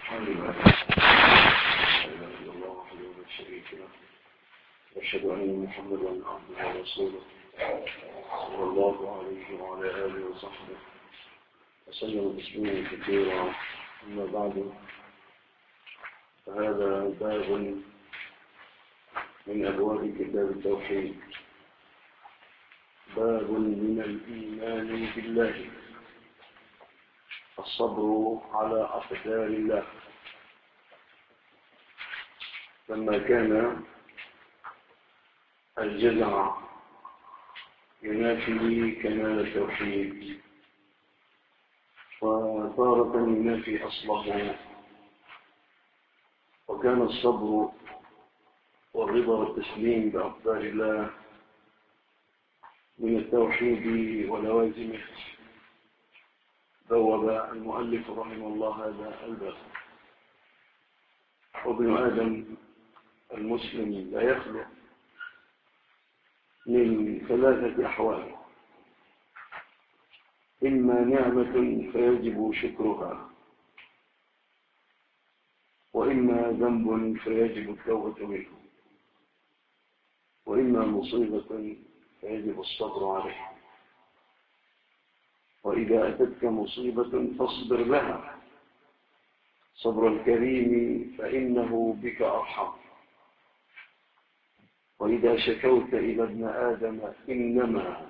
الحمد لله لا إله إلا الله وحده لا شريك له وأشهد أن محمدا عبده ورسوله صلى الله عليه وعلى آله وصحبه وسلم تسليما كثيرا. أما بعد، فهذا باب من أبواب كتاب التوحيد، باب من الإيمان بالله، الصبر على أقدار الله. لما كان الجزع ينافي كمال التوحيد، وتارة ينافي أصله، وكان الصبر والرضا والتسليم بأقدار الله من التوحيد ولوازمه، بوب المؤلف رحمه الله هذا الباب. وابن آدم المسلم لا يخلو من ثلاثة أحوال: إما نعمة فيجب شكرها، وإما ذنب فيجب التوبة منه، وإما مصيبة فيجب الصبر عليها. وإذا أتتك مصيبة فاصبر لها، صبر الكريم فإنه بك أرحم. وإذا شكوت إلى ابن آدم إنما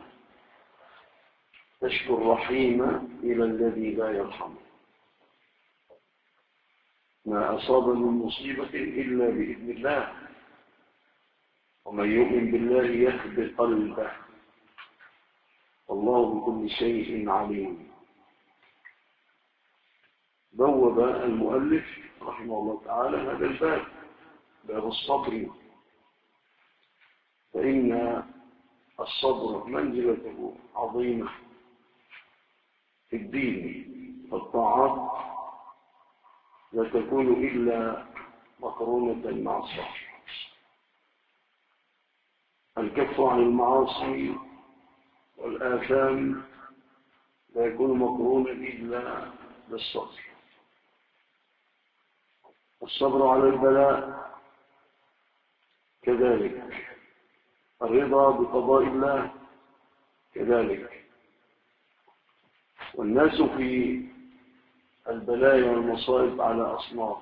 تشكو الرحيم إلى الذي لا يرحم. ما أصاب من مصيبة إلا بإذن الله، ومن يؤمن بالله يهد قلبه، والله بكل شيء عليم. بوب المؤلف رحمه الله تعالى هذا الباب، باب الصبر، فإن الصبر منزلته عظيمة في الدين، فالطاعات لا تكون إلا مقرونة مع الصبر. الكف عن المعاصي والآثام لا يكون مقرونا إلا بالصبر. الصبر على البلاء كذلك، الرضا بقضاء الله كذلك. والناس في البلايا والمصائب على أصناف: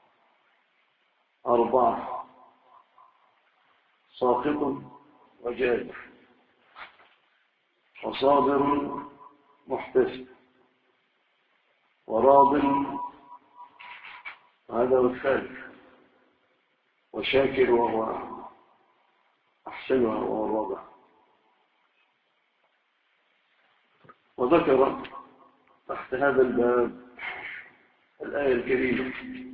4: ساخط وجاد، وصابر محتسب، وراض، هذا هو الثالث، وشاكر وهو أحسنها وهو الرابع. وذكر تحت هذا الباب الآية الكريمة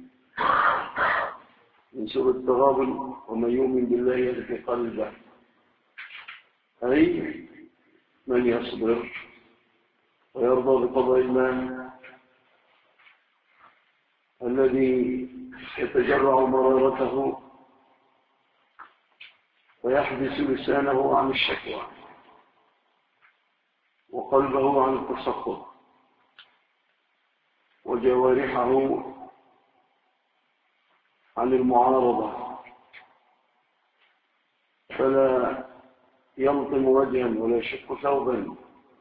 من سورة التغابن: ومن يؤمن بالله يهد قلبه، أي من يصبر ويرضى بقضاء الله، الذي يتجرع مرارته ويحبس لسانه عن الشكوى وقلبه عن التسخط وجوارحه عن المعارضة، فلا يلطم وجها ولا يشق ثوبا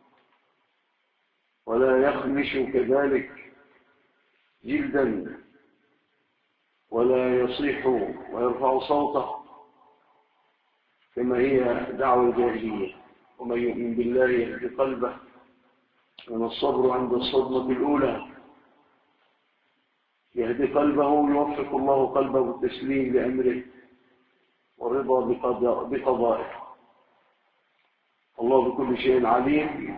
ولا يخمش كذلك جلدا ولا يصيح ويرفع صوته كما هي دعوة الجاهلية. ومن يؤمن بالله يهد قلبه، وما الصبر عند الصدمة الأولى. يهدي قلبه، يوفق الله قلبه بالتسليم لأمره والرضا بقضائه. الله بكل شيء عليم،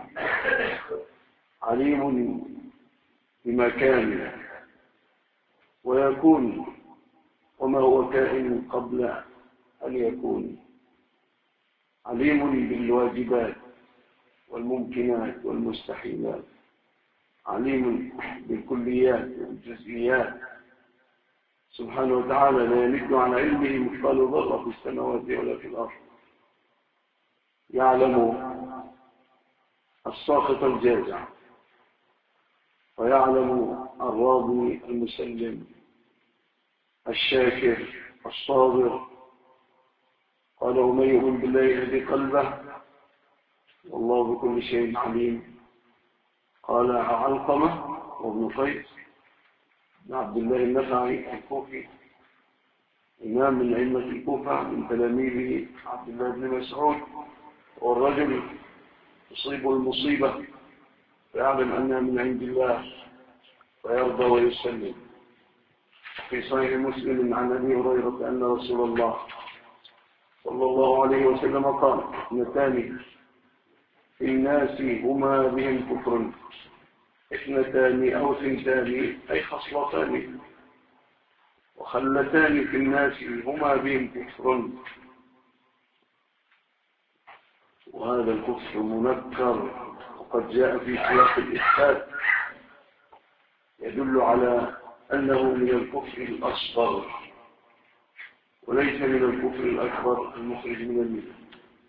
عليم بما كان ويكون وما هو كائن قبل أن يكون، عليم بالواجبات والممكنات والمستحيلات، عليم بالكليات والجزئيات سبحانه وتعالى. لا يمد عن علمه مثقال ذرة في السماوات ولا في الأرض. يعلم الساخط الجازع، ويعلم الراضي المسلم الشاكر الصابر. قال ومن يؤمن بالله يهدي قلبه والله بكل شيء عليم. قال علقمة وابن قيس بن عبد الله النخعي الكوفي إمام من أئمة الكوفة من تلاميذه عبد الله بن مسعود، والرجل تصيبه المصيبة فيعلم أنها من عند الله فيرضى ويسلم. في صحيح مسلم عن أبي هريرة أن رسول الله صلى الله عليه وسلم قال اثنتان في الناس هما بهم كفر، اثنتان أو ثنتان أي خصلتان، وخلتان في الناس هما بهم كفر. وهذا الكفر منكر وقد جاء في سياق الإثبات يدل على أنه من الكفر الأصغر وليس من الكفر الأكبر المخرج من الملة.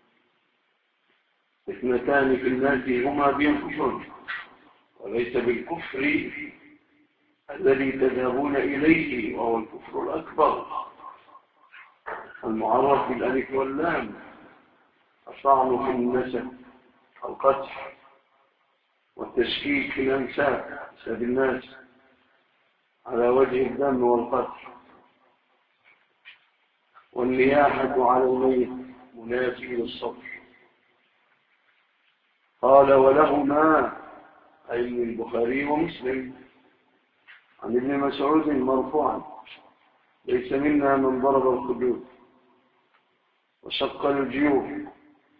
اثنتان في الناس هما بهم كفر، وليس بالكفر الذي تذهبون إليه وهو الكفر الأكبر المعرف بالألف واللام، الطعن في النسب، القتل والتشكيك في الأنساب بسبب الناس على وجه الدم والقتل، والنياحة على الميت منافي للصبر. قال ولهما أي البخاري ومسلم عن ابن مسعود مرفوعا ليس منا من ضرب الخدود وشق الجيوب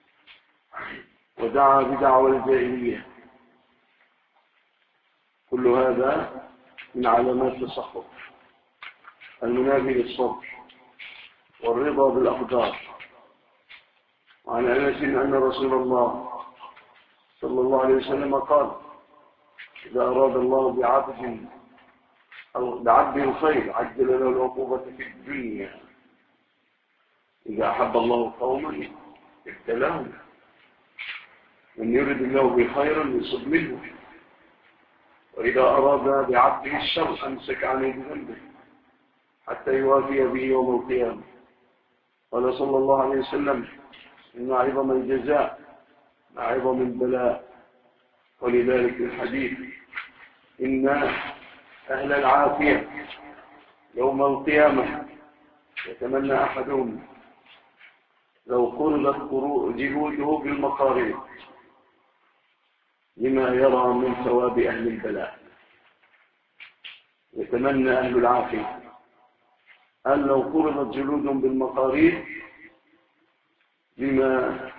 ودعا بدعوى الجاهلية. كل هذا من علامات التصحف المنافي للصبر والرضا بالأقدار. وعن أنس أن رسول الله صلى الله عليه وسلم قال إذا أراد الله بعبد الخير عجل له العقوبة في الدنيا. إذا أحب الله قوما ابتلاهم، من يرد الله بخيرا يصب منه، وإذا أراد بعبده الشر أمسك عنه بذنبه حتى يوافي به يوم القيامة. قال صلى الله عليه وسلم إن عظم الجزاء مع عظم البلاء. ولذلك في الحديث إن أهل العافية يوم القيامة يتمنى أحدهم لو قربت جهوده بالمقارير لما يرى من ثواب أهل البلاء. يتمنى أهل العافية أن لو قربت جلودهم بالمقارير لما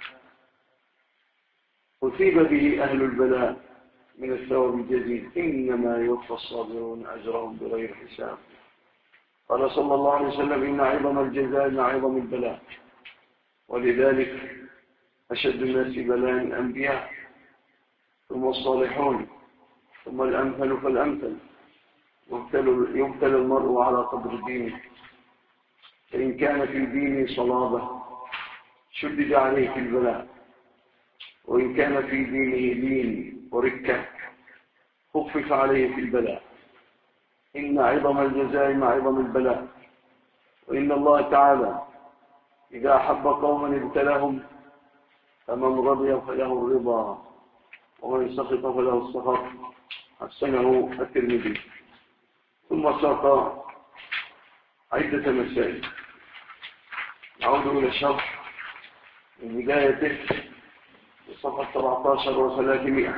أصيب به أهل البلاء من الثواب الجزيل. إنما يوفى الصابرون أجرهم بغير حساب. قال صلى الله عليه وسلم إن عظم الجزاء مع عظم البلاء. ولذلك أشد الناس بلاء الأنبياء ثم الصالحون ثم الأمثل فالأمثل. يبتلى المرء على قدر دينه، فإن كان في دينه صلابة شدد عليه في البلاء، وإن كان في دينه لين وركة خفف عليه في البلاء. إن عظم الجزاء مع عظم البلاء. وإن الله تعالى إذا أحب قوما ابتلاهم، فمن رضي فله الرضا ومن سخط فله السخط. حسنه الترمذي. ثم ساق عدة مسائل. نعود إلى الشرح من بدايته صفحة 17 و300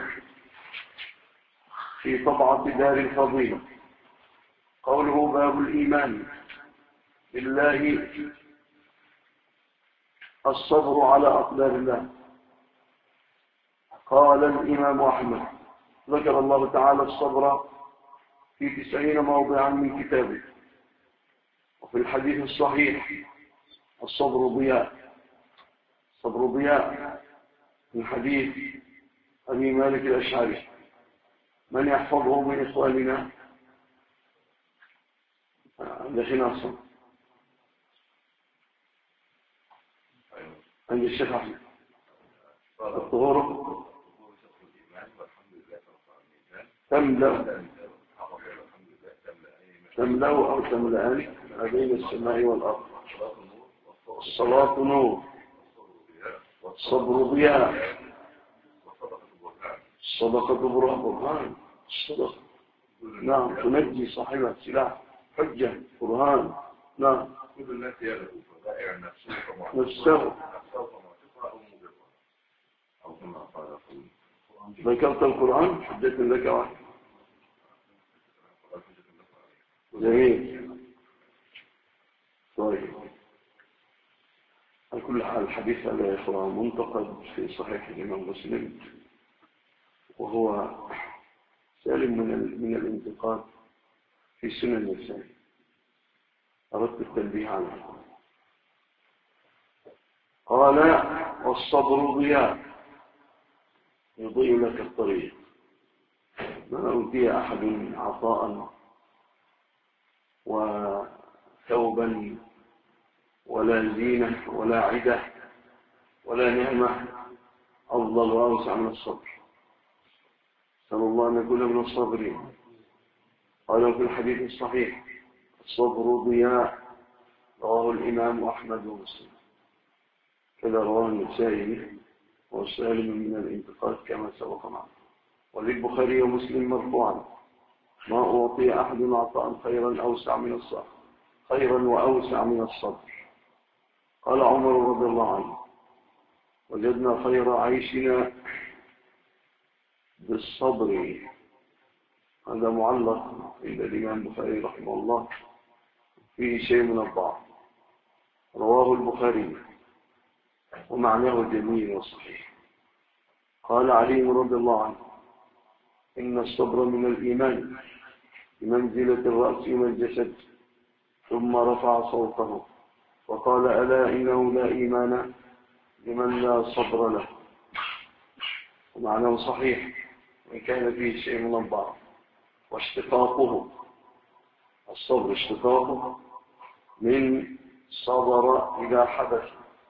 في طبعة دار الفضيلة. قوله باب الإيمان بالله الصبر على أقدار الله. قال الإمام أحمد ذكر الله تعالى الصبر في 90 موضعا من كتابه. وفي الحديث الصحيح الصبر ضياء. الصبر ضياء من حديث أبي مالك الأشعري. من يحفظه من إخواننا عند خناصة عند الشيخ أحمد الطهور تملأ أو تملأان ما بين السماء والأرض. الصلاة نور، الصبر ضياء، الصدقة برهان، الصدقة نعم تنجي صاحبها سلاح حجة برهان. نعم كل الناس يألف فبائع نفسه. ذكرت القرآن حجة لك واحد. جميل. طيب على كل حال الحديث على إخوة منتقد في صحيح الإمام مسلم، وهو سالم من الانتقاد في سنن النسائي. أردت التنبيه عنه. قال والصبر ضياء يضيء لك الطريق. ما أوتي أحد عطاء وثوبا ولا زينة ولا عدة ولا نعمة أفضل وأوسع من الصبر. نسأل الله أن نكون من الصابرين. قال في الحديث الصحيح الصبر ضياء، رواه الإمام أحمد ومسلم، كذا رواه النسائي وسالم من الانتقاد كما سبق معه. وللبخاري ومسلم مرفوعا ما أعطي أحد عطاء خيرا وأوسع من الصبر. قال عمر رضي الله عنه وجدنا خير عيشنا بالصبر. هذا معلق عند الإمام البخاري رحمه الله، فيه شيء من الضعف، رواه البخاري ومعناه جميل وصحيح. قال علي رضي الله عنه إن الصبر من الإيمان بمنزلة الرأس من الجسد. ثم رفع صوته وقال ألا إنه لا إيمان لمن لا صبر له. ومعناه صحيح وإن كان فيه شيء من الضعف. واشتقاقه الصبر اشتقاقه من صبر إذا حدث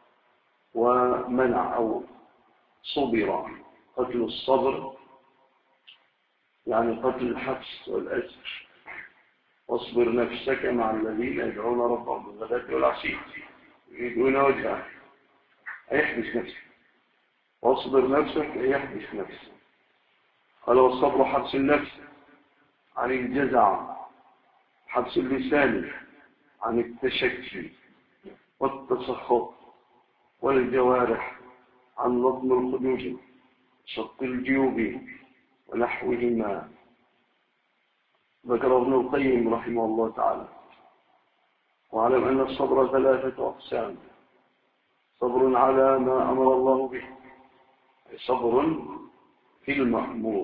ومنع أو صبر. قتل الصبر يعني قتل الحبس والأسر. واصبر نفسك مع الذين يدعون ربهم بالغداة والعشي يريدون وجهه، أيحبس نفسك. واصبر نفسك أيحبس نفسك. قال والصبر حبس النفس عن الجزع، حبس اللسان عن التشكي والتسخط، والجوارح عن لطم الخدود شق الجيوب ونحوهما. ذكر ابن القيم رحمه الله تعالى. واعلم أن الصبر 3 أقسام: صبر على ما أمر الله به، صبر في المأمور،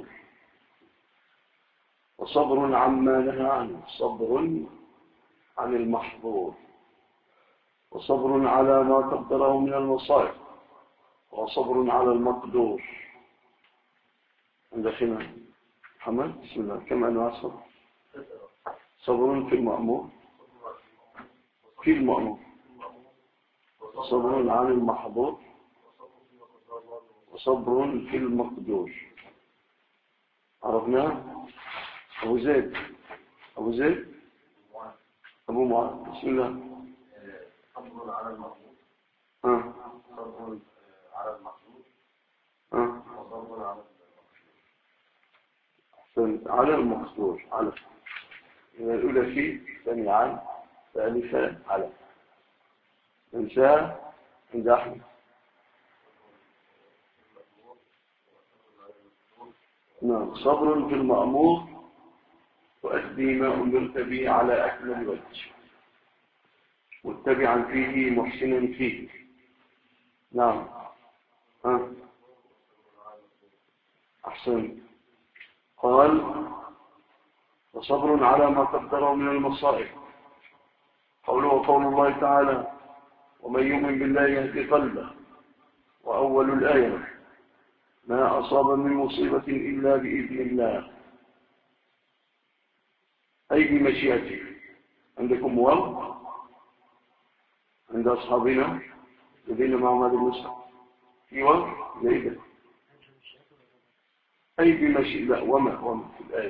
وصبر عما نهى عنه، صبر عن المحظور، وصبر على ما قدره من المصائب، وصبر على المقدور. عند أخينا محمد بسم الله كم أنواع الصبر؟ صبر في المأمور، صبر عن المحظور، وصبر في المقدور. عرفناه؟ أبو زيد أبو معاذ بسم الله. صبر على المحظور، صبر على المحظور، وصبر على المقدور. على الأولى في ثانية عن ثالثة على انسى عند أحمد. نعم صبر في المأمور وأدي ما أمرت به على أكمل وجه متبعا فيه محسنا فيه. نعم أحسن. قال وصبر على ما قدره من المصائب. قوله وقول الله تعالى ومن يؤمن بالله يهدي قلبه. وأول الآية ما أصاب من مصيبة إلا بإذن الله أي بمشيئته. عندكم واو عند أصحابنا الذين معهم هذا النسخة في واو جيدة. أي بمشي لا وما في الآية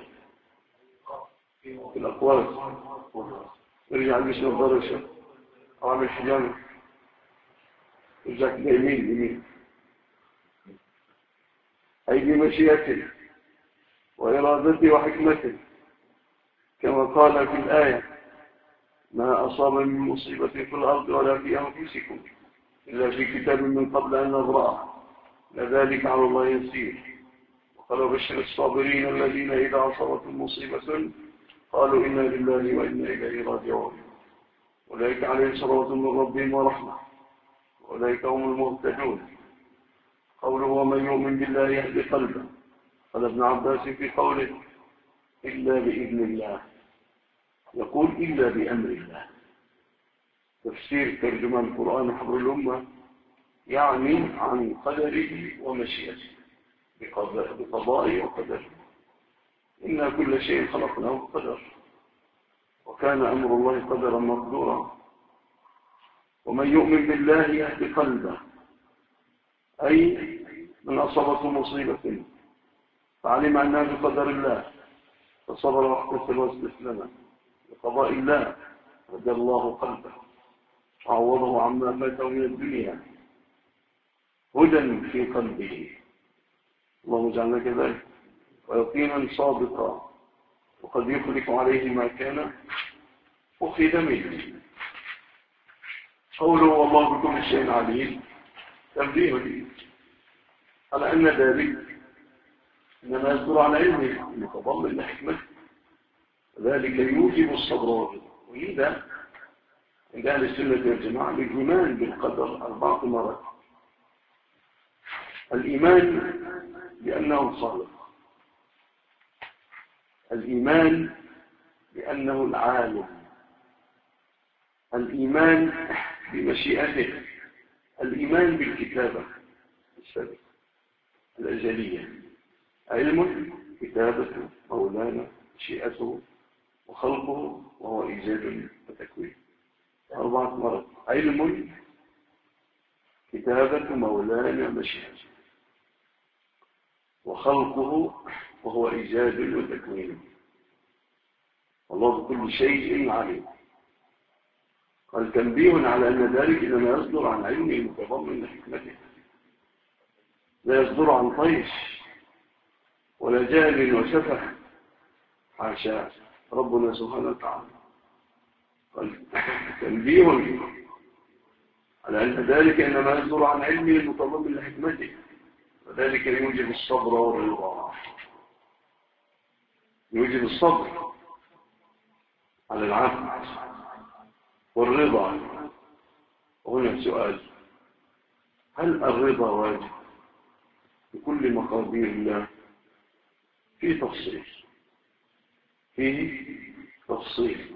في الأقوال. ارجع البس نظارة أو عمل حجامة، ارجع كده يمين أي بمشيئته وإرادته وحكمته، كما قال في الآية: ما أصاب من مصيبة في الأرض ولا في أنفسكم إلا في كتاب من قبل أن نبرأه لذلك على الله يسير. وقال: بشر الصابرين الذين إذا أصابتهم مصيبة قالوا إنا لله وإنا إليه راجعون أولئك عليهم صلوات من ربهم ورحمة وأولئك هم المهتدون. قوله: ومن يؤمن بالله يهدي قلبه. قال ابن عباس في قوله: إلا بإذن الله، يقول: إلا بأمر الله. تفسير ترجمان القرآن حبر الأمة يعني عن قدره ومشيئته، بقضائه وقدره. إن كل شيء خلقناه بقدر، وكان أمر الله قدرا مقدورا. ومن يؤمن بالله يهدي قلبه، أي من أصابته مصيبة فعلم أنها بقدر الله فصبر واحتسب واستسلم لقضاء الله هدى الله قلبه وعوضه عما فاته من الدنيا هدى في قلبه، اللهم اجعلنا كذلك، ويقينا صادقا، وقد يخلف عليه ما كان أخذ منه. قوله: والله بكل شيء عليم، تنبيه على أن ذلك إنما يصدر عن علمه المتضمن لحكمته، ذلك يوجب الصبر. ولذا عند أهل السنة والجماعة الإيمان بالقدر 4 مرات: الإيمان بأنه خالق، الإيمان بأنه العالم، الإيمان بمشيئته، الإيمان بالكتابة السابقة الأزلية، علم كتابة مولانا مشيئته وخلقه وهو إيجاد وتكوين. 4 مرات: علم كتابة مولانا مشيئته وخلقه وهو إيجاد وتكوين، والله بكل شيء عليم. قال: تنبيه على أن ذلك إنما يصدر عن علمه المتضمن لحكمته، لا يصدر عن طيش ولا جهل وسفه، حاشا ربنا سبحانه وتعالى. قال: تنبيه على أن ذلك إنما يصدر عن علمه المتضمن لحكمته، وذلك يوجب الصبر والرضا، يوجب الصبر على العبد والرضا. وهنا السؤال: هل الرضا واجب بكل مقادير الله؟ فيه تفصيل.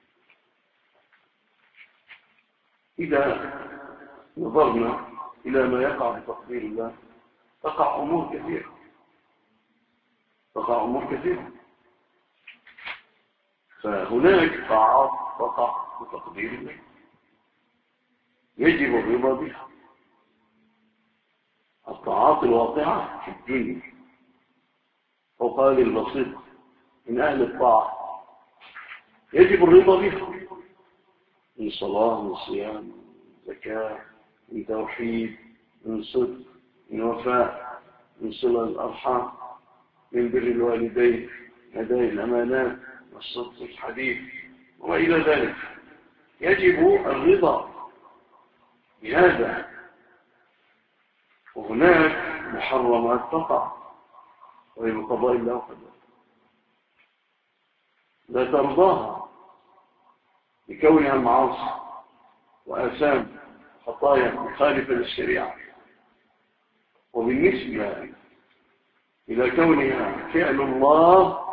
إذا نظرنا إلى ما يقع بتقدير الله تقع أمور كثيرة، فهناك طاعات تقع بتقدير الله يجب الرضا بها. الطاعات الواقعة في الدنيا فوق هذه البسيطة من أهل الطاعة يجب الرضا بها، من صلاة، من صيام، من زكاة، من توحيد، من صدق، من وفاء، من صلة الأرحام، من بر الوالدين، أداء الأمانات، والصدق الحديث وما إلى ذلك. يجب الرضا بهذا. وهناك محرمات تقع وهي بقضاء الله وقدره لا ترضاها لكونها معاصي وآثام خطايا مخالفة للشريعة، وبالنسبة إلى كونها فعل الله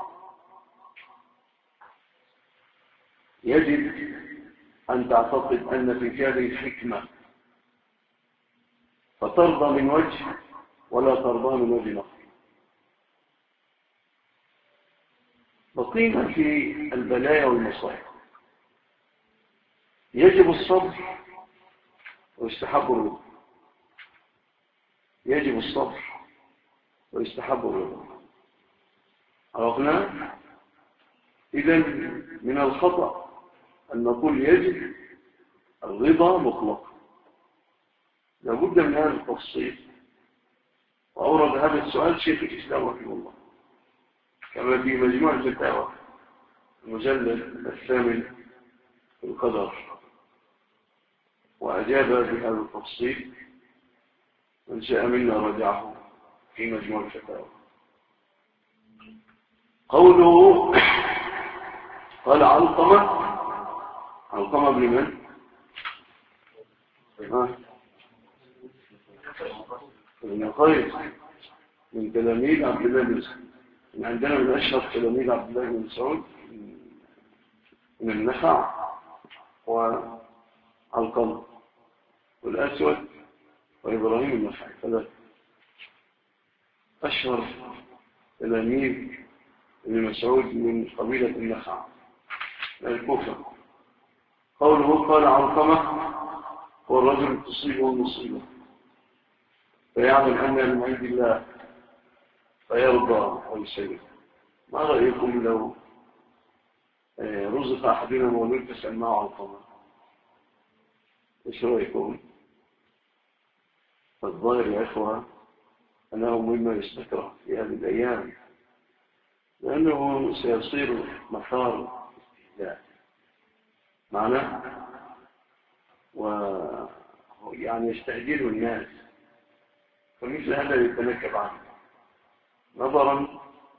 يجب أن تعتقد أن في فعله حكمة، فترضى من وجه ولا ترضى من وجه آخر. بقينا في البلايا والمصائب. يجب الصبر ويستحب الرضا، يجب الصبر ويستحب الرضا. عرفنا؟ إذن من الخطأ أن نقول يجب الرضا مطلقا، لابد من هذا التفصيل. وأورد هذا السؤال شيخ الإسلام رحمه الله كما في مجموع الفتاوى المجلد 8 في القدر، وأجاب بهذا التفصيل. من شاء منا رجعه في مجموع الفتاوى. قوله قال علقمة بن من؟ ابن قيس من تلاميذ عبد الله بن مسعود. عندنا من أشهر تلاميذ عبد الله بن مسعود من النخع وعلقمة والأسود وإبراهيم النخعي، ثلاثة أشهر تلاميذ ابن مسعود من قبيلة النخع الكوفة. قوله قال علقمة هو الرجل تصيبه المصيبة فيعلم أنها من عند الله فيرضى ويسلم. ما رأيكم لو رزق أحدنا مولود تسأل معه علقمة؟ إيش رأيكم؟ فالظاهر يا إخوة أنه مما يستكره في هذه الأيام، لأنه سيصير مثار استهزاء معناه، ويعني يستعجله الناس، فمثل هذا يتنكب عنه نظرا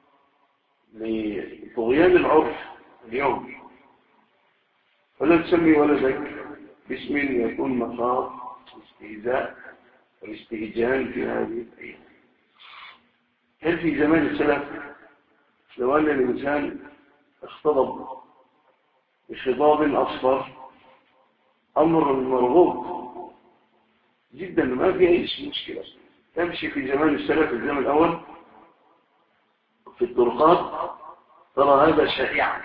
لطغيان العرف اليوم. فلا تسمي ولدك باسم يكون مثار الاستهزاء والاستهجان في هذه الأيام. كان في زمان السلف لو أن الإنسان اختضب بخضاب أصفر أمر مرغوب جدا، ما في أي مشكلة. تمشي في زمان السلف الزمن الأول في الطرقات ترى هذا شائعا.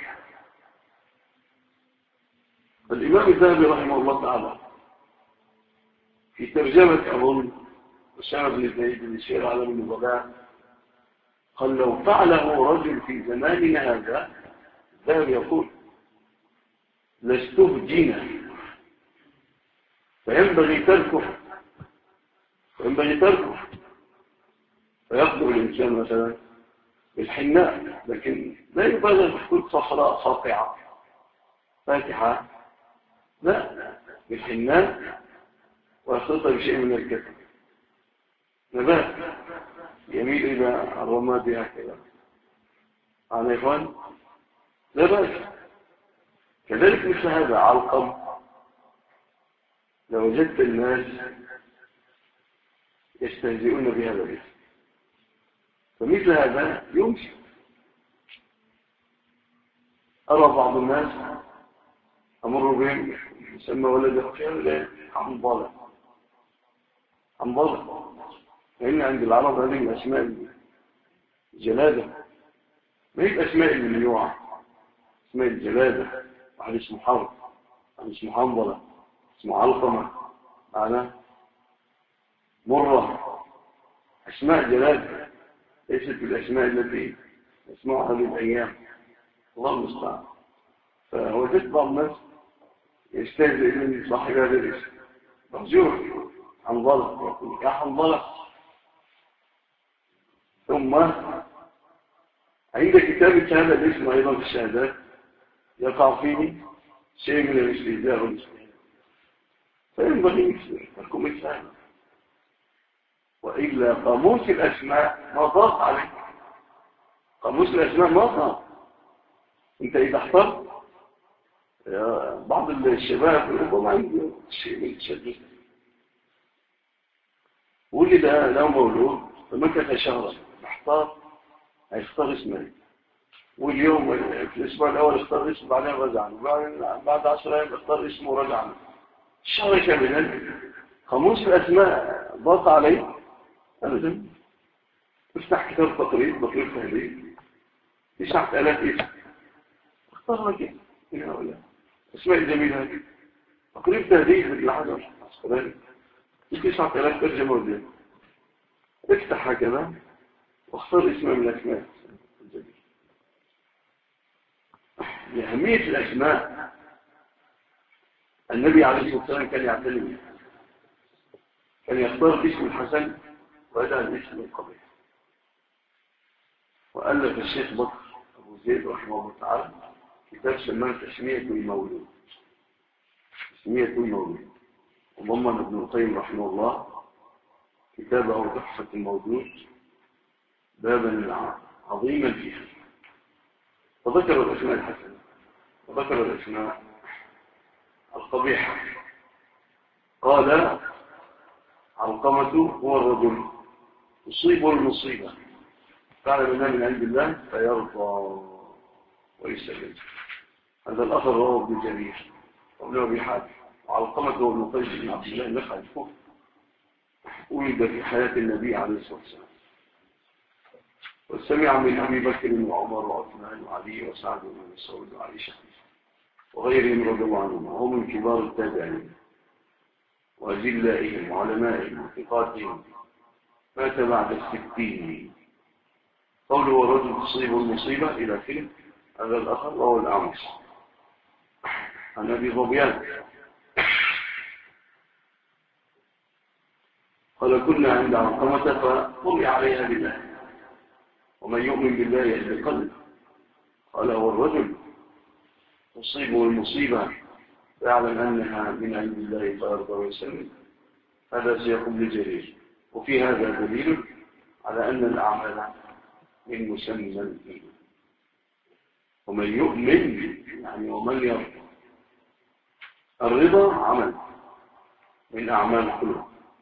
الإمام الذهبي رحمه الله تعالى في ترجمة أظن أسامة بن زيد بن سير عالم النبلاء قال لو فعله رجل في زماننا هذا، الذهبي يقول لاستهجينا، فينبغي تركه فيقدر الإنسان مثلا بالحناء، لكن لا يبالغ تكون صفراء ساطعة فاتحة، لا، بالحناء ويخلطها بشيء من الكتم، نبات يميل إلى الرماد هكذا على إخوان، لا بأس. كذلك مثل هذا علقم لو وجدت الناس يستهزئون بهذا الاسم، فمثل هذا يمشي. أرى بعض الناس أمر بهم يسمى ولده خير حنظلة، لأن عند العرب هذه الأسماء الجلادة، ما هي الأسماء الممنوعة، اسماء الجلادة. واحد اسمه حرب، واحد اسمه حنظلة، اسمه علقمة، معناه مرة، أسماء جلادة ليست بالأسماء التي نسمعها هذه الأيام، الله المستعان. فوجدت بعض الناس يستهزئ من صاحب هذا الاسم مرجوع حنظلة، يقول يا حنظلة. ثم عند كتابة هذا الاسم أيضا في الشهادات يقع فيه شيء من الاستهزاء والاستهزاء، فينبغي لكم مثال. وإلا قاموس الأسماء ما ضاق عليك، قاموس الأسماء ما ضاق. أنت إذا احترت بعض الشباب ربما عنده شيء من التشدد، ولد له مولود فمكث شهرا محتار هيختار اسمه، واليوم في الاسبوع الاول اختار اسمه، بعدين رجع عنه، بعد 10 ايام اختار اسمه ورجع عنه، الشهر كاملا. قاموس الاسماء ضاق عليه ابدا. افتح كتاب تقريب تهذيب 9000 اسم، اختار لك من هؤلاء اسماء الجميله هذه. تقريب تهذيب مثل حجر عسقلاني 9000 ترجمه ودين. افتح هكذا واختار اسم من الاسماء الجميله، لأهمية الأسماء النبي عليه الصلاة والسلام كان يعتني بها، كان يختار الاسم الحسن ويدع الاسم القبيح. وألف الشيخ بكر أبو زيد رحمه الله تعالى كتاب سماه تسمية المولود، تسمية المولود. وضمن ابن القيم رحمه الله كتابه تحفة المولود بابا عظيما فيها، وذكر الأسماء الحسنة وذكر الأسماء القبيحة. قال علقمة هو الرجل يصيب المصيبة فعل منها من عند الله فيرضى ويسلم. هذا الأثر رواه ابن جرير وابن أبي حاتم. وعلقمة هو ابن قيس بن عبد الله النخعي ولد في حياة النبي عليه الصلاة والسلام، وسمع من أبي بكر وعمر وعثمان وعلي وسعد بن مسعود وعائشة وغيرهم رضي الله عنهم، وهم من كبار التابعين وأجلائهم وعلمائهم وثقاتهم. مات بعد 60. قوله ورجل تصيب المصيبة إلى آخره. هذا الأخر وهو الأعمش عن أبي ظبيان قال كنا عند علقمة فطلع عليها بالله ومن يؤمن بالله يهدي قلبه. قال هو الرجل تصيبه المصيبة فيعلم أنها من عند الله فيرضى ويسلم. هذا سياق ابن جرير. وفي هذا دليل على أن الأعمال من مسمى الإيمان. ومن يؤمن يعني ومن يرضى. الرضا عمل من أعمال القلوب،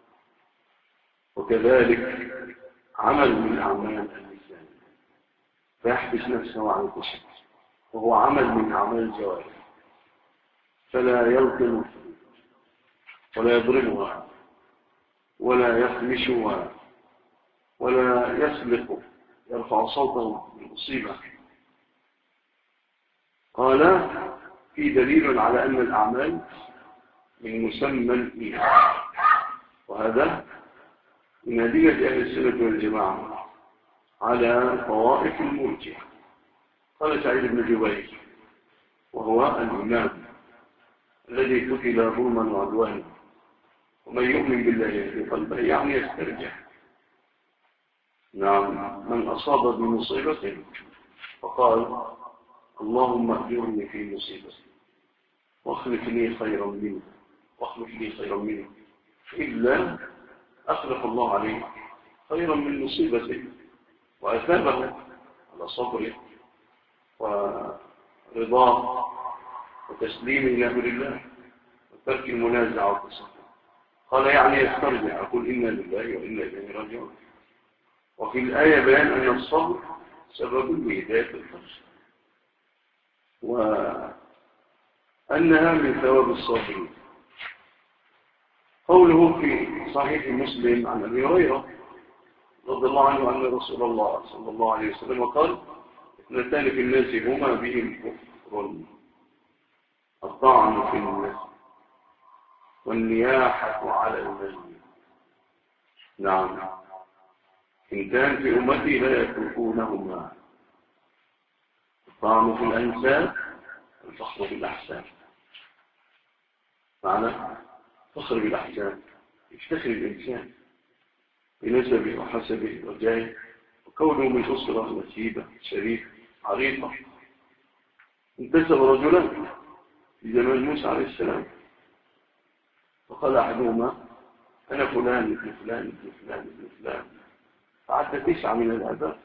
وكذلك عمل من أعمال اللسان فيحبس نفسه عن الكشف، وهو عمل من أعمال الجوارح، فلا يلطم ولا يضربها ولا يخمشها ولا يسلق يرفع صوته بالمصيبة. قال في دليل على أن الأعمال من مسمى الإيمان، وهذا من أدلة أهل السنة والجماعة على طوائف المرجئة. قال سعيد بن جبير وهو الإمام الذي قتل ظلما وعدوانا ومن يؤمن بالله يهدي قلبه يعني يسترجع. نعم من أصاب بمصيبة فقال اللهم أجرني في مصيبتي واخلف لي خيرا منه واخلف لي خيرا منه، إلا أخلف الله عليه خيرا من مصيبته وأثابه على صبره ورضاه وتسليمه لأمر الله وترك المنازعة والتصرف. قال يعني يسترجع أقول إنا لله وإنا إليه راجعون. وفي الآية بيان أن الصبر سبب لهداية الفرج وأنها من ثواب الصابرين. قوله في صحيح مسلم عن أبي هريرة رضي الله عنه أن رسول الله صلى الله عليه وسلم قال اثنتان في الناس هما بهم كفر الطعن في الناس والنياحة على الميت. نعم إنسان في أمتي لا يتركونهما الطعن في الأنساب والفخر بالأحسان. معنى فخر بالأحسان يفتخر الإنسان بنسبه وحسبه وجاهه وكونه من أسرة نسيبة شريفة عريقة. انتسب رجلا في زمان موسى عليه السلام فقال أحدهما أنا فلان ابن فلان ابن فلان ابن فلان، فعد 9 من الآباء.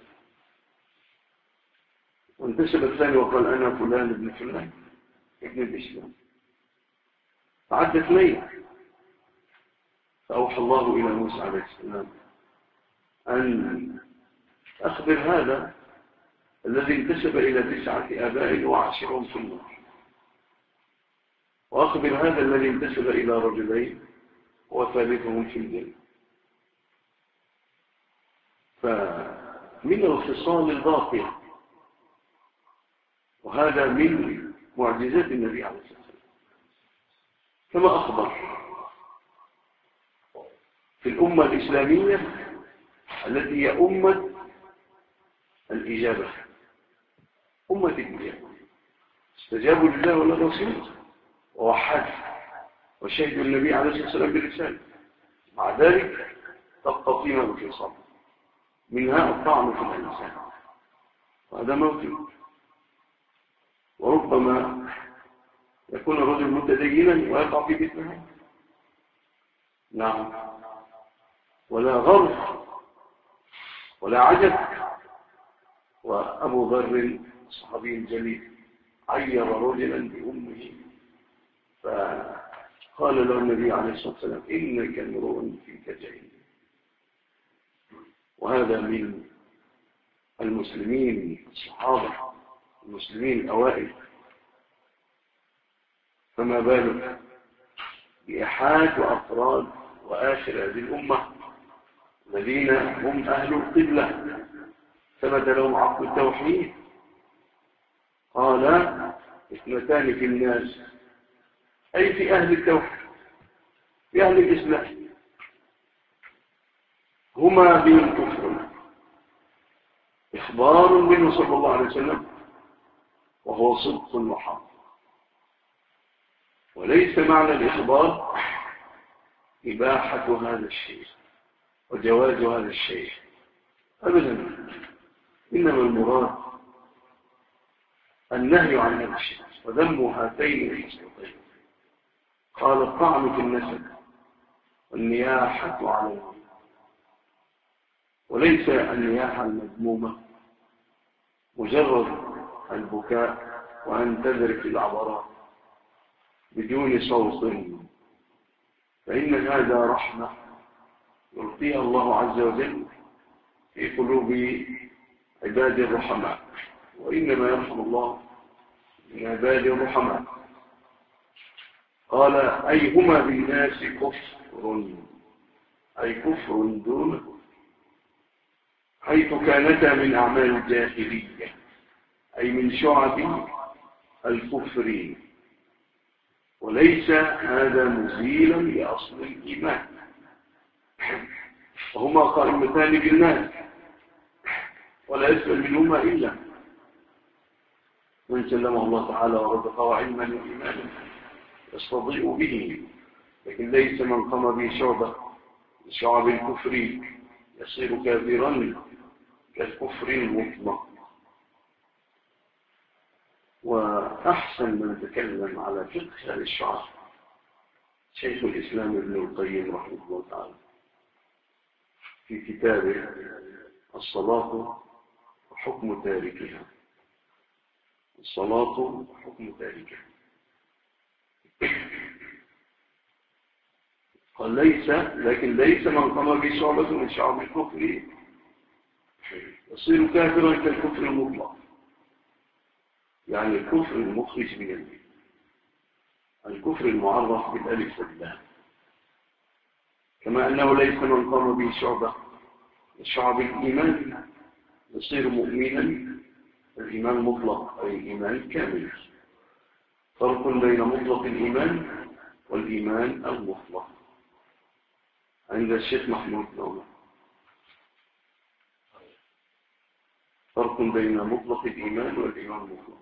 وانتسب الثاني وقال أنا فلان ابن فلان ابن الإسلام، فعد 2. فأوحى الله إلى موسى عليه السلام أن أخبر هذا الذي انتسب إلى 9 آباء وعاشرهم في النار، وأخبر هذا الذي انتسب إلى رجلين وثالثهم في الجنة. فمن الخصال الباقية، وهذا من معجزات النبي عليه الصلاة والسلام كما أخبر في الأمة الإسلامية التي هي أمة الإجابة، أمة الإجابة استجابوا لله وللرسول ووحدوا وشهدوا النبي عليه الصلاة والسلام بالرسالة. مع ذلك تبقى قيمة الخصام، منها الطعن في الإنسان، وهذا موجود. وربما يكون الرجل متدينا ويقع في مثل هذا. نعم، ولا غرف ولا عجب. وأبو ذر الصحابي الجليل عير رجلا بأمه، فقال له النبي عليه الصلاة والسلام إنك امرؤ فيك جهل. وهذا من المسلمين الصحابة المسلمين الأوائل، فما بالك بأحاد وأفراد وآخر هذه الأمة الذين هم أهل القبلة ثبت لهم عقد التوحيد. قال اثنتان في الناس، أي في أهل التوحيد في أهل الإسلام، هما بهم كفر. إخبار منه صلى الله عليه وسلم وهو صدق وحق. وليس معنى الإخبار إباحة هذا الشيء وجواز هذا الشيء أبدا، إنما المراد النهي عن هذا الشيء وذم هاتين الخصلتين. قال الطعن في النسب والنياحة على الموت، وليس النياحة المذمومة مجرد البكاء وأن تذرف العبرات بدون صوت، فإن هذا رحمة يلقيها الله عز وجل في قلوب عباد الرحماء، وإنما يرحم الله من عباد الرحماء. قال أي هما بالناس كفر، أي كفر دون كفر، حيث كانتا من أعمال الجاهلية، أي من شعب الكفر، وليس هذا مزيلا لأصل الإيمان. وهما قائمتان بالناس ولا يسأل منهما إلا من سلمه الله تعالى ورزقه علما وإيمانا يستضيء به، لكن ليس من قام به شعب الكفر يصير كافرا كالكفر المطلق. وأحسن من تكلم على فقه هذه الشعب شيخ الإسلام ابن القيم رحمه الله تعالى في كتابه الصلاة وحكم تاركها. الصلاة وحكم تاركها قال لكن ليس من قام به شعبة من شعب الكفر يصير كافرا كالكفر المطلق، يعني الكفر المخرج من الدين، الكفر المعرف بالالف واللام. كما أنه ليس من قام به شعب الإيمان يصير مؤمنا الإيمان المطلق أي الإيمان الكامل. فرق بين مطلق الإيمان والإيمان المطلق عند الشيخ محمود نومه. فرق بين مطلق الإيمان والإيمان المطلق.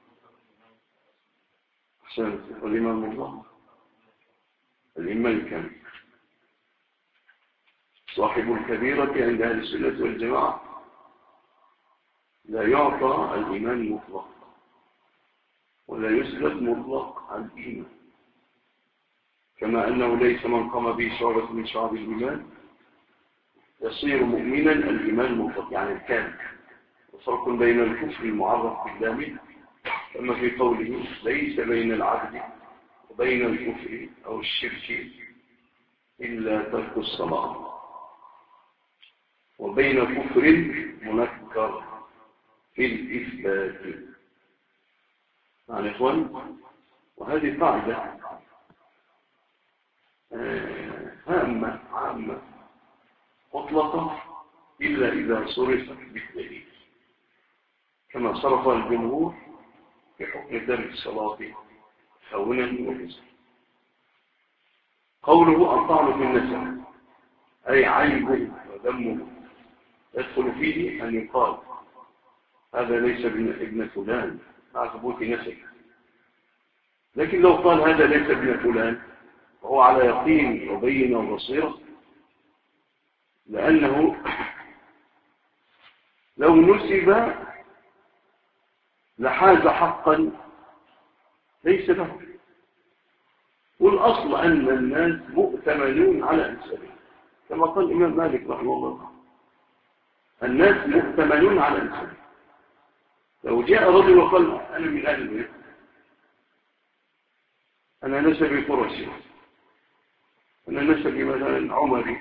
أحسنت. والإيمان المطلق الإيمان الكامل. صاحب الكبيرة عند أهل السنة والجماعة لا يعطى الإيمان المطلق ولا يسلب مطلق عن الإيمان، كما أنه ليس من قام به شعبة من شعب الإيمان يصير مؤمنا الإيمان المطلق يعني الكامل. وفرق بين الكفر المعرف باللام كما في قوله ليس بين العبد وبين الكفر أو الشرك إلا ترك الصلاة، وبين كفر منكر في الإثبات. معنى إخوان، وهذه قاعدة هامة عامة مطلقة إلا إذا صرفت بالدليل، كما صرف الجمهور بحكم ترك الصلاة خونا وكسر. قوله الطعن في النسب أي عيبه وذمه يدخل فيه أن يقال هذا ليس ابن فلان مع ثبوت نسب، لكن لو قال هذا ليس ابن فلان وهو على يقين وبينة وبصيرة، لأنه لو نسب لحاز حقا ليس له. والأصل أن الناس مؤتمنون على أنسابه، كما قال الإمام مالك رحمه الله، الناس مؤتمنون على أنسابه. لو جاء رجل وقال أنا من أهل البيت، أنا نسبي قرشي، أنا نسبي مثلا عمري،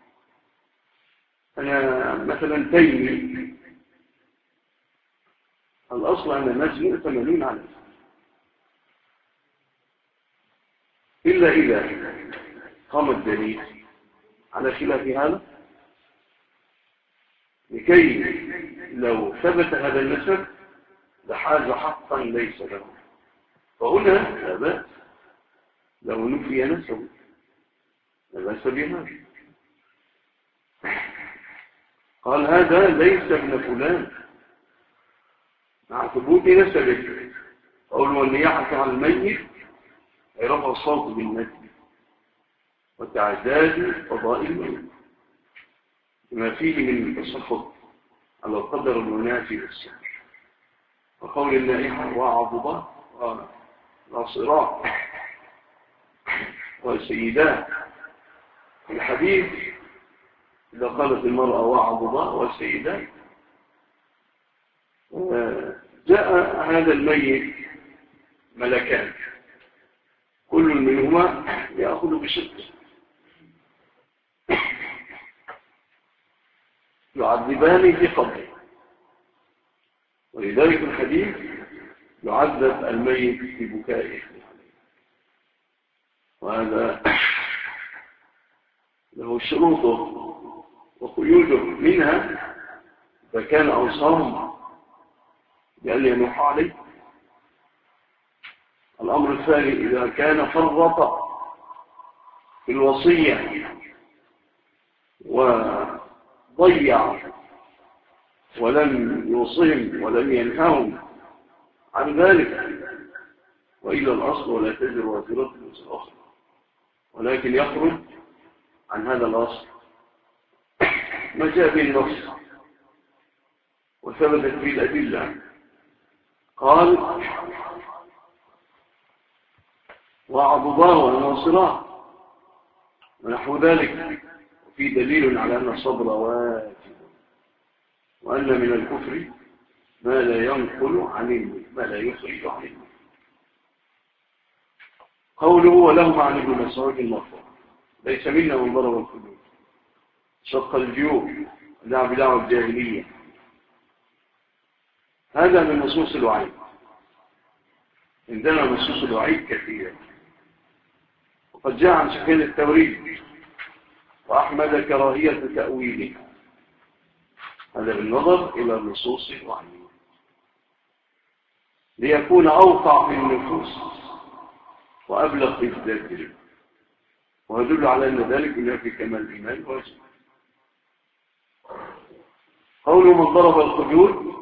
أنا مثلا تيمي، الأصل أن الناس مؤتمنون على أنسابه، إلا إذا قام الدليل على خلاف هذا، لكي لو ثبت هذا النسب لحاز حقا ليس له، فهنا لا بأس لو نفي نسبه، لا بأس بهذا. قال هذا ليس ابن فلان مع ثبوت نسبه. قوله والنياحة على الميت أي رفع الصوت بالنجم وتعداد فضائل الميت بما فيه من التسخط على القدر المنافي للسحر، وقول النائحة وعضبة وناصرات وسيدات. في الحديث إذا قالت المرأة وعضبة وسيدات، جاء هذا الميت ملكان كل منهما يأخذ بشقه يعذبان في قبره، ولذلك الحديث يعذب الميت في بكائه، وهذا له شروطه وقيوده، منها إذا كان أوصام بأن ينوح عليه. الأمر الثاني إذا كان فرط في الوصية وضيع ولم يوصهم ولم ينههم عن ذلك، وإلى الأصل ولا تزر وازرة وزر أخرى، ولكن يخرج عن هذا الأصل ما جاء به النص وثبتت به الأدلة. قال وعضباه وناصراه ونحو ذلك، وفي دليل على أن الصبر واجب، وأن من الكفر ما لا ينقل عن علمه، ما لا يخرج عن علمه. قوله ولهم عن ابن مسعود مرفوع ليس منا من ضرب الخدود شق الجيوب ودعا بدعوى الجاهلية، هذا من نصوص الوعيد. عندنا نصوص الوعيد كثيرة، وقد جاء عن سفيان الثوري وأحمد كراهية تأويله، هذا بالنظر إلى نصوص الوعيد ليكون أوقع في النفوس وأبلغ في الذاكرة، ويدل على أن ذلك ينافي كمال الإيمان واجب. قوله من ضرب الخدود،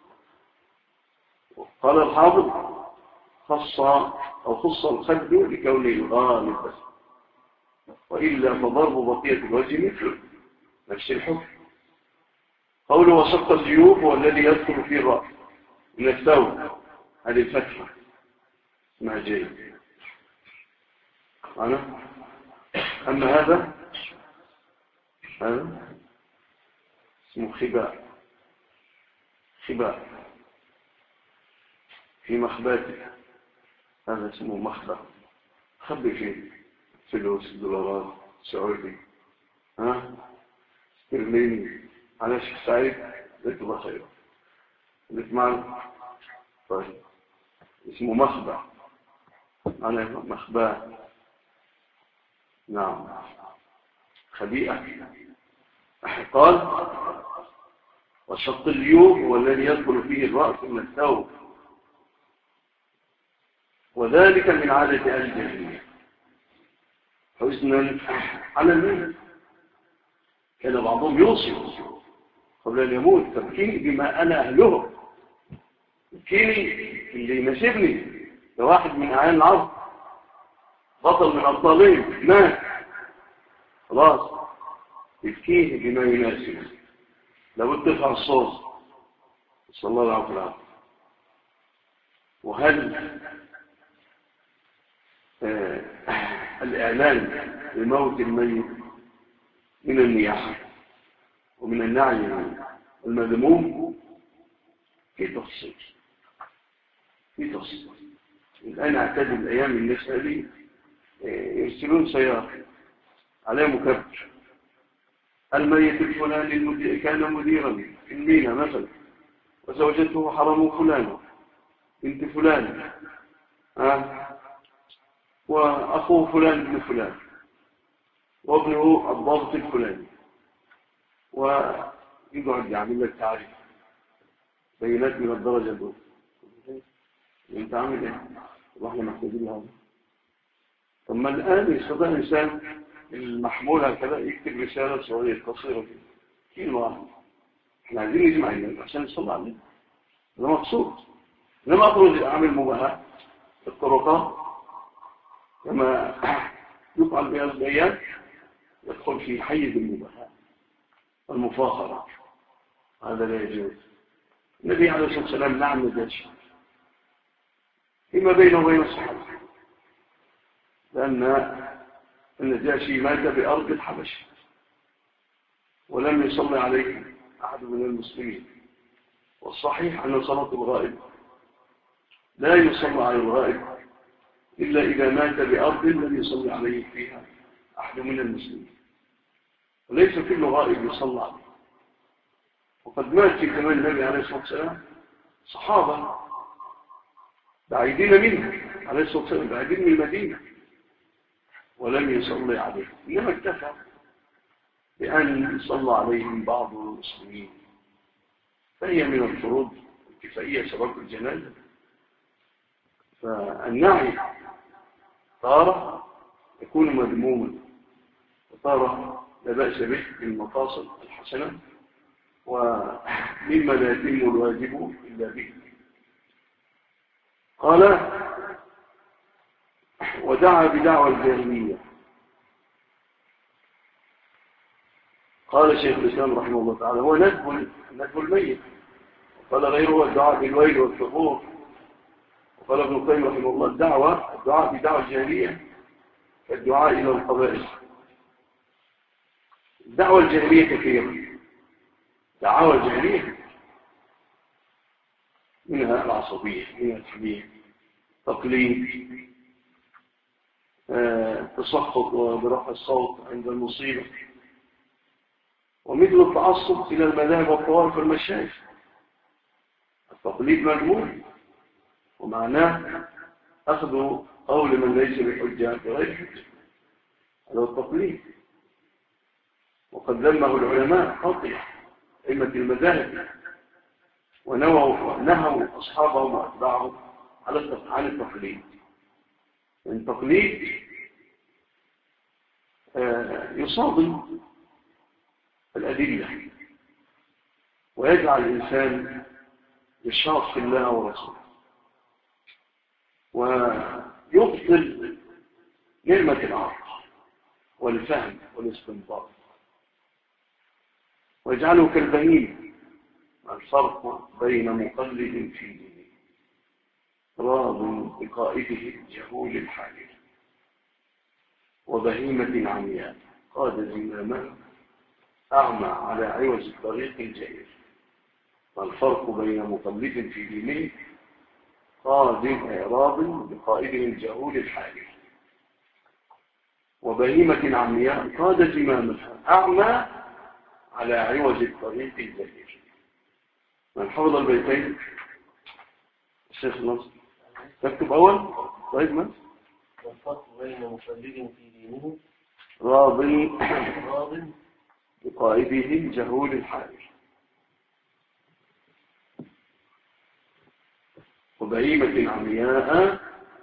قال الحافظ خص الخد لكونه الغالب بس، وإلا فضرب بقية الوجه مثله نفس الحكم. قوله وشق الجيوب هو الذي يدخل فيه الرأس من الثوب، هذه الفتحة اسمها جيد. أما هذا اسمه خباء في مخباتك، هذا اسمه مخبأ، خبي فيه فلوس دولارات سعودي استرليني على شيء سعيد ذلك الله خير ذلك معنا. طيب اسمه مخبأ، أنا مخبأ، نعم خبيئة. قال وشق الجيوب هو الذي يدخل فيه الرأس من الثوب، وذلك من عادة أهل الجاهلية حزنا على الميت. كان بعضهم يوصي قبل أن يموت تبكيني بما أنا أهله، تبكيني اللي يناسبني، ده واحد من أعيان العرب، بطل من أبطالين مات، خلاص يبكيه بما يناسبه، لابد ترفع الصوت صلى الله عليه وسلم. وهل الإعلان بموت الميت من النياحة ومن النعي المذموم في تفصيل. الآن اعتدوا الأيام الناس هذه يرسلون سيارة عليه مكبر، الميت الفلاني كان مديرا في المينا مثلا، وزوجته حرم فلانة بنت فلان، وأخوه فلان بن فلان، وابنه الضابط الفلاني، ويقعد يعمل لك تعريف بيانات من الدرجة الأولى. انت عامل ايه؟ واحنا محتاجين لهذا. طب ما الآن يستطيع الإنسان المحمول هكذا يكتب رسالة صغيرة قصيرة كلمة واحدة، احنا عايزين نجمع الناس عشان نصلي عليه، ده مقصود. لما أخرج أعمل مباهاة في الطرقات كما يفعل بها البيان، يدخل في حيز المباهاة والمفاخرة، هذا لا يجوز. النبي عليه الصلاة والسلام نعم نجاشي فيما بينه وبين الصحابة، لأن النجاشي مات بأرض الحبش ولم يصلي عليه أحد من المسلمين، والصحيح أن صلاة الغائب لا يصلى على الغائب إلا إذا مات بأرض لم يصلي عليه فيها أحد من المسلمين، وليس كل غائب يصلى عليه. وقد مات في زمان النبي عليه الصلاة والسلام صحابة بعيدين منه عليه الصلاة والسلام، بعيدين من المدينة، ولم يصلي عليه، إنما اكتفى بأن صلى عليهم بعض المسلمين، فهي من الفروض الكفائية سبب الجنازة. فالنعي تارة يكون مذموما، وتارة لا بأس به بالمقاصد الحسنة، ومما لا يتم الواجب إلا به. قال ودعا بدعوى الجاهلية. قال شيخ الإسلام رحمه الله تعالى هو ندب الميت، وقال غيره الدعاء بالويل والثبور. وقال ابن القيم رحمه الله الدعاء بدعوى الجاهلية كالدعاء إلى القبائل. الدعوى الجاهلية كثيرة، دعاوى الجاهلية منها العصبية، منها الحمية، تقليد، تسخط برفع الصوت عند المصيبة، ومثل التعصب إلى المذاهب والطوائف والمشايخ. التقليد مذموم، ومعناه أخذ قول من ليس بحجة بغير حجة، هذا هو التقليد. وقد ذمه العلماء قطيع أئمة المذاهب، ونهوا أصحابهم وأتباعهم عن التقليد. التقليد يصادم الأدلة ويجعل الإنسان يشاق في الله ورسوله، ويبطل نعمة العقل والفهم والاستنباط، ويجعله كالبهيم. الفرق بين مقلد في دينه راض بقائده الجهول الحالي، وبهيمة عمياء قاد زماما أعمى على عوج الطريق الجائر. الفرق بين مقلد في دينه راض بقائده الجهول الحالي، وبهيمة عمياء قاد زمامها أعمى على عوج الطريق الجائر. من حفظ البيتين الشيخ نصر تكتب أول. طيب من الفرق بين مقلد في دينه راض بقائده جهول الحال، وبهيمة عمياء.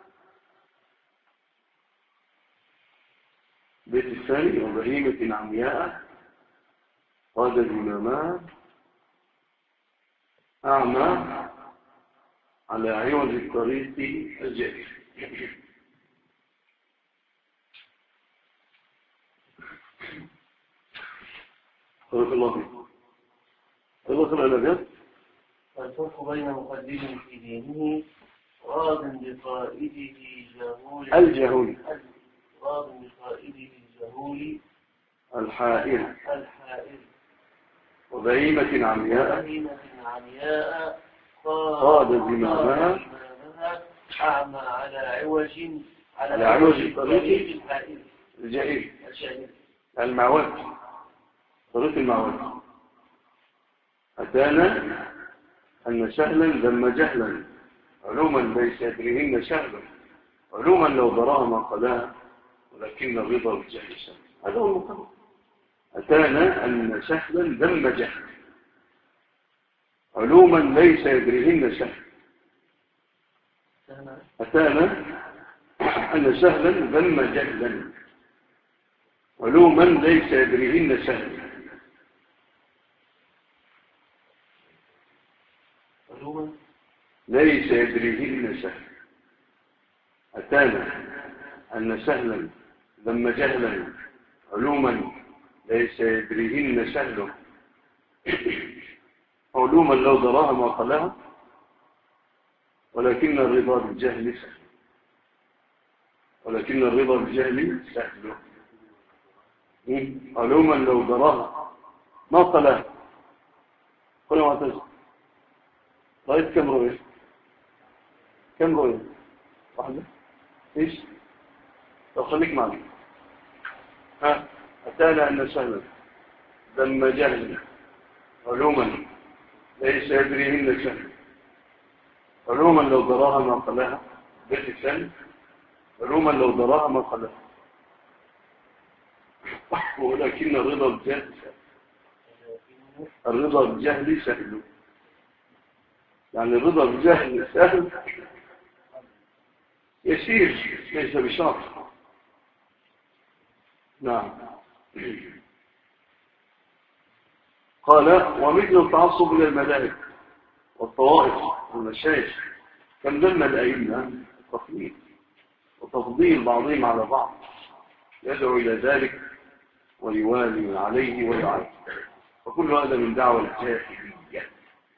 بيت الثاني وبهيمة عمياء قاد زماما أعمى على عوج الطريق الجائر. بارك الله فيكم. اقرأ الأبيات. الفرق بين مقلد في دينه راض بقائده الجهول راض بقائده الجهول الحائر وبهيمة عمياء قاد زمامها أعمى على عوج الطريق الحائر الجائر المعوج طريق المعوج. أتانا أن سهلا ذم جهلا علوما ليس يدريهن سهلا علوما لو ضراها ما قلاها ولكن الرضا بالجهل سهل. هذا هو المقام. أتانا أن سهلا ذم جهلا علوما ليس يدريهن سهل. أتانا أن سهلا ذم جهلا علوما ليس يدريهن سهل. ليس يدريهن سهل. أتانا أن سهلا ذم جهلا علوما ليس يدريهن سهل علوما لو دراها ما قلاها ولكن الرضا بالجهل سهل. ولكن الرضا بالجهل سهل. علوما لو دراها ما قلاها. قل ما تجد رأيت كم رؤية؟ كم رؤية؟ واحدة؟ إيش؟ لو خليك معنا. أتانا أن سهلا ذم جهل علوما ليس يدريهن سهل علوما لو دراها ما قلاها. بيت الثاني علوما لو دراها ما قلاها ولكن الرضا بالجهل سهل. الرضا بالجهل سهل. يعني الرضا بالجهل سهل يسير ليس بشرط. نعم. قال ومثل التعصب إلى المذاهب والطوائف والمشايخ كم ذم الأئمة التفضيل وتفضيل بعضهم على بعض يدعو إلى ذلك ويوالي عليه ويعيه وكل هذا من دعوة الجاهلية.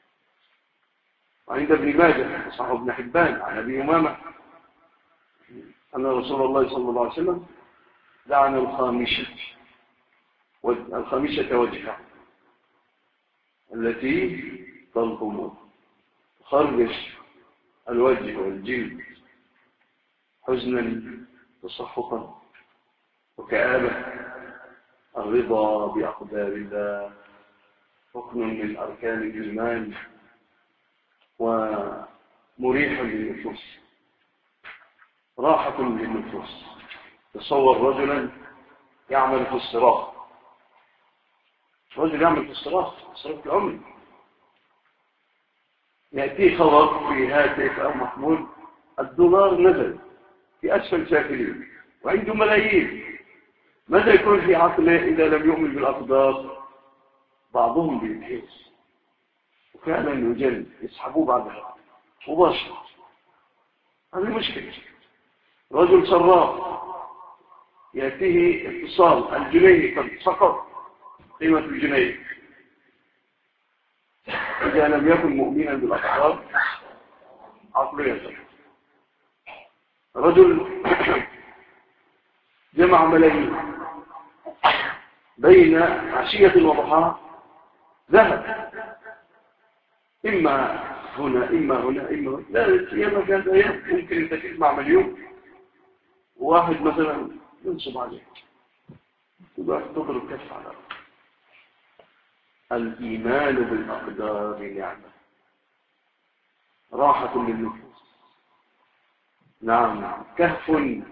وعند ابن ماجه صحيح ابن حبان عن أبي أمامة أن رسول الله صلى الله عليه وسلم لعن الخامشة وجهه التي تلطم تخرج الوجه والجلد حزنا تصحقا وكآبة. الرضا بأقدار الله ركن من أركان الإيمان ومريح للنفوس راحة للنفوس. تصور رجلا يعمل في الصراط. رجل يعمل في الصراط العمر يأتي خبر في هاتف أو محمول الدولار نزل في أسفل سافلين وعنده ملايين. ماذا يكون في عقله إذا لم يؤمن بالأقدار؟ بعضهم بيتحيس وفعلا يجل يسحبوه بعدها مباشرة. هذه مشكلة. رجل صراف يأتيه اتصال الجنيه قد سقط قيمة الجنيه. إذا لم يكن مؤمنا بالأقدار عقله يسقط. رجل جمع ملايين بين عشية وضحاها ذهب إما هنا إما هنا إما هنا. لا سيما كانت أيام يمكن أن تجمع مليون وواحد مثلا ينصب عليه تضرب كف على الأرض. الإيمان بالأقدار نعمة راحة للنفوس. نعم كهف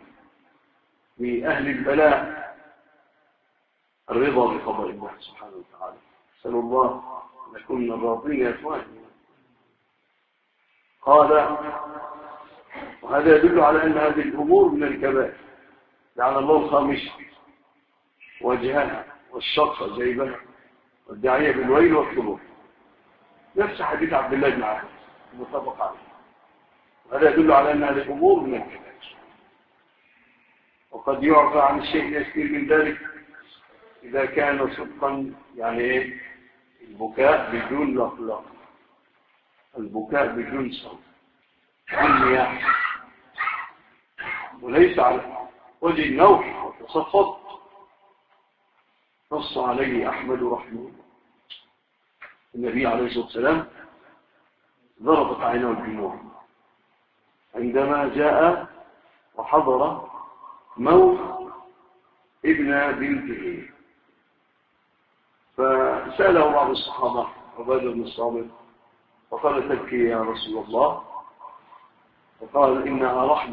لأهل البلاء. الرضا بقضاء الله سبحانه وتعالى. أسأل الله أن نكون من الراضين يا إخواني. قال وهذا يدل على أن هذه الأمور من الكبائر. لعن الله الخامشة وجهها والشق جيبها والداعية بالويل والطلوع. نفس حديث عبد الله بن عباس المتفق عليه. هذا يدل على أن هذه الأمور من الكبائر. وقد يعفى عن الشيء يسير من ذلك إذا كان صدقا، يعني البكاء بدون لفظ، البكاء بدون صوت، بدون مياه، وليس على وجه النوح والتصفط. نص عليه أحمد رحمه الله. النبي عليه الصلاة والسلام ضربت عينه الدموع عندما جاء وحضر موت ابن بنته، فسأله بعض الصحابة عبادة بن الصامت فقال: تبكي يا رسول الله؟ فقال: إنها رحمة،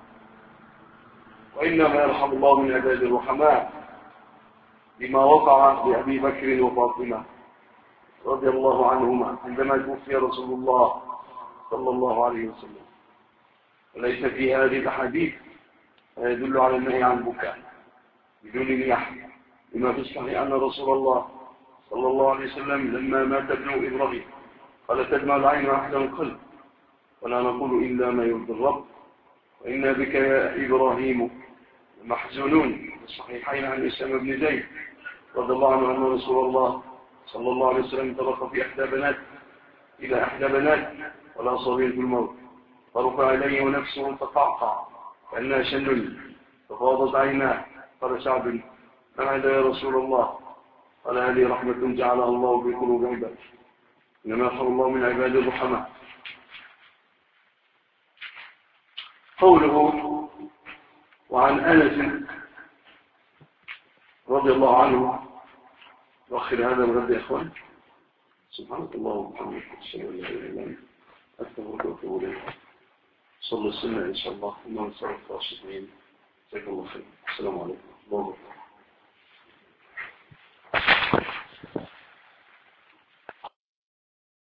وإنما يرحم الله من عباد الرحماء، لما وقع لأبي بكر وفاطمة رضي الله عنهما عندما توفي رسول الله صلى الله عليه وسلم. وليس في هذه الأحاديث يدل على النهي عن البكاء بدون مياه، لما في الصحيح أن رسول الله صلى الله عليه وسلم لما مات ابن إبراهيم قال: تدمع العين وأحزن القلب، ولا نقول إلا ما يرضي الرب، وإنا بك يا إبراهيم محزونون. الصحيحين عن أسامة بن زيد رضي الله عنه أن رسول الله صلى الله عليه وسلم انطلق في إلى إحدى بنات ولا صغير في الموت، فرفع إليه ونفسه تقعقع كأنها شنل، ففاضت عيناه. قال سعد: ما هذا يا رسول الله؟ قال: هذه رحمة جعلها الله في قلوب عباده، إنما يرحم الله من عباد الرحماء. قوله: وعن أنس رضي الله عنه. وأخر هذا الغد يا أخوان. سبحانك اللهم وبحمدك، أشهد أن لا إله إلا أنت، أستغفرك وأتوب إليك. صلوا السنة إن شاء الله، إنه نسأل الله الشكرين. جزاك الله خير. السلام عليكم.